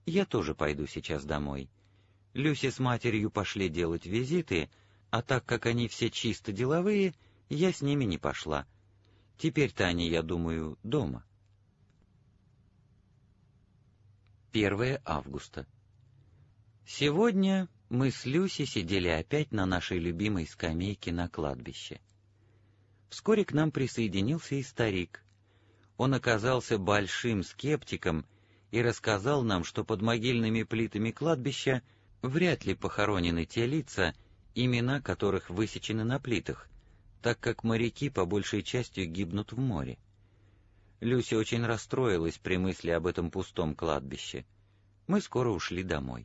Я тоже пойду сейчас домой. Люси с матерью пошли делать визиты, а так как они все чисто деловые, я с ними не пошла. Теперь-то они, я думаю, дома. 1 августа. Сегодня мы с Люси сидели опять на нашей любимой скамейке на кладбище. Вскоре к нам присоединился и старик. Он оказался большим скептиком и рассказал нам, что под могильными плитами кладбища вряд ли похоронены те лица, имена которых высечены на плитах, так как моряки по большей части гибнут в море. Люся очень расстроилась при мысли об этом пустом кладбище. Мы скоро ушли домой.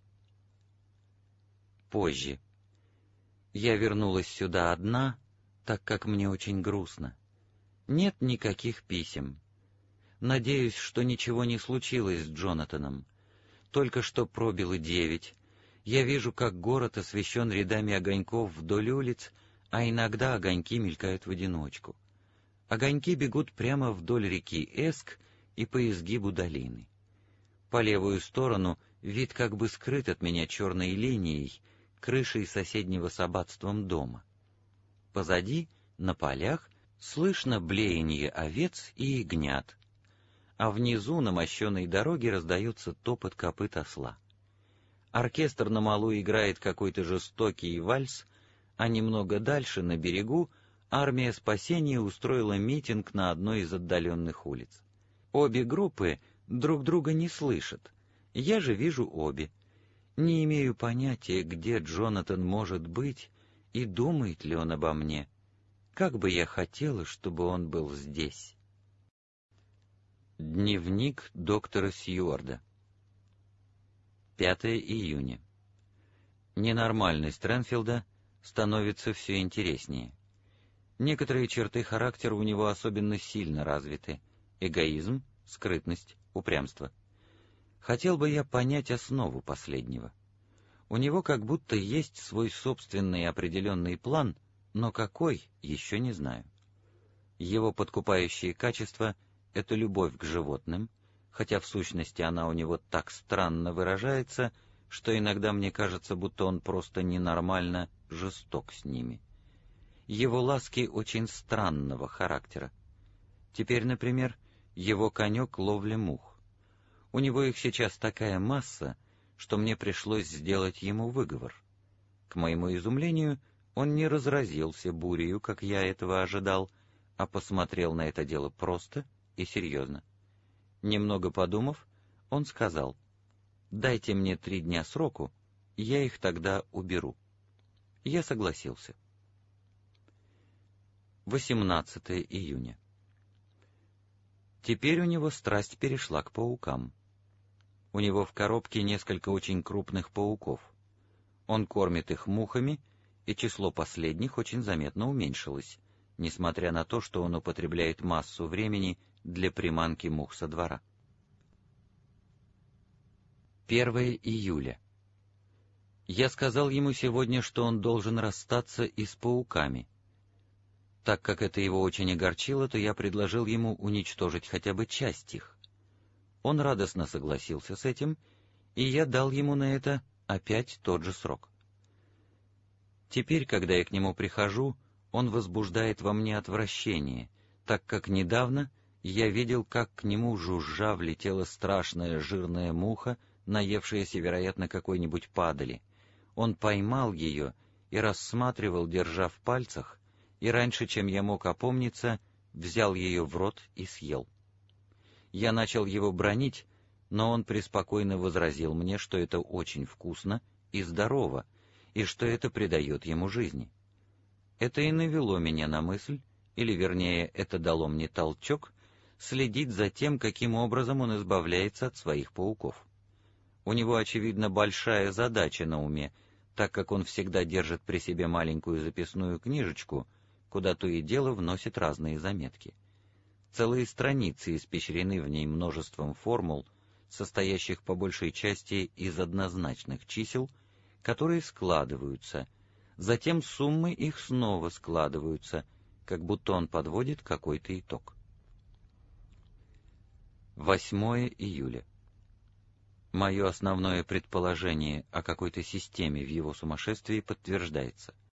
Позже. Я вернулась сюда одна, так как мне очень грустно. Нет никаких писем. Надеюсь, что ничего не случилось с Джонатаном. Только что пробило 9. Я вижу, как город освещен рядами огоньков вдоль улиц, а иногда огоньки мелькают в одиночку. Огоньки бегут прямо вдоль реки Эск и по изгибу долины. По левую сторону вид как бы скрыт от меня черной линией, крышей соседнего с аббатством дома. Позади, на полях, слышно блеяние овец и ягнят, а внизу на мощеной дороге раздается топот копыт осла. Оркестр на малу играет какой-то жестокий вальс, а немного дальше, на берегу, армия спасения устроила митинг на одной из отдаленных улиц. Обе группы друг друга не слышат, я же вижу обе. Не имею понятия, где Джонатан может быть и думает ли он обо мне. Как бы я хотела, чтобы он был здесь. Дневник доктора Сьюарда. 5 июня. Ненормальность Ренфилда становится все интереснее. Некоторые черты характера у него особенно сильно развиты. Эгоизм, скрытность, упрямство. Хотел бы я понять основу последнего. У него как будто есть свой собственный определенный план, но какой, еще не знаю. Его подкупающие качества — это любовь к животным, хотя в сущности она у него так странно выражается, что иногда мне кажется, будто он просто ненормально жесток с ними. Его ласки очень странного характера. Теперь, например, его конек — ловля мух. У него их сейчас такая масса, что мне пришлось сделать ему выговор. К моему изумлению, он не разразился бурею, как я этого ожидал, а посмотрел на это дело просто и серьезно. Немного подумав, он сказал: «Дайте мне 3 дня сроку, я их тогда уберу». Я согласился. 18 июня. Теперь у него страсть перешла к паукам. У него в коробке несколько очень крупных пауков. Он кормит их мухами, и число последних очень заметно уменьшилось, несмотря на то, что он употребляет массу времени для приманки мух со двора. 1 июля. Я сказал ему сегодня, что он должен расстаться и с пауками. Так как это его очень огорчило, то я предложил ему уничтожить хотя бы часть их. Он радостно согласился с этим, и я дал ему на это опять тот же срок. Теперь, когда я к нему прихожу, он возбуждает во мне отвращение, так как недавно я видел, как к нему жужжа влетела страшная жирная муха, наевшаяся, вероятно, какой-нибудь падали. Он поймал ее и рассматривал, держа в пальцах, и раньше, чем я мог опомниться, взял ее в рот и съел. Я начал его бранить, но он преспокойно возразил мне, что это очень вкусно и здорово, и что это придает ему жизни. Это и навело меня на мысль, или вернее, это дало мне толчок, следить за тем, каким образом он избавляется от своих пауков. У него, очевидно, большая задача на уме, так как он всегда держит при себе маленькую записную книжечку, куда то и дело вносит разные заметки. Целые страницы испещрены в ней множеством формул, состоящих по большей части из однозначных чисел, которые складываются, затем суммы их снова складываются, как будто он подводит какой-то итог. 8 июля. Мое основное предположение о какой-то системе в его сумасшествии подтверждается.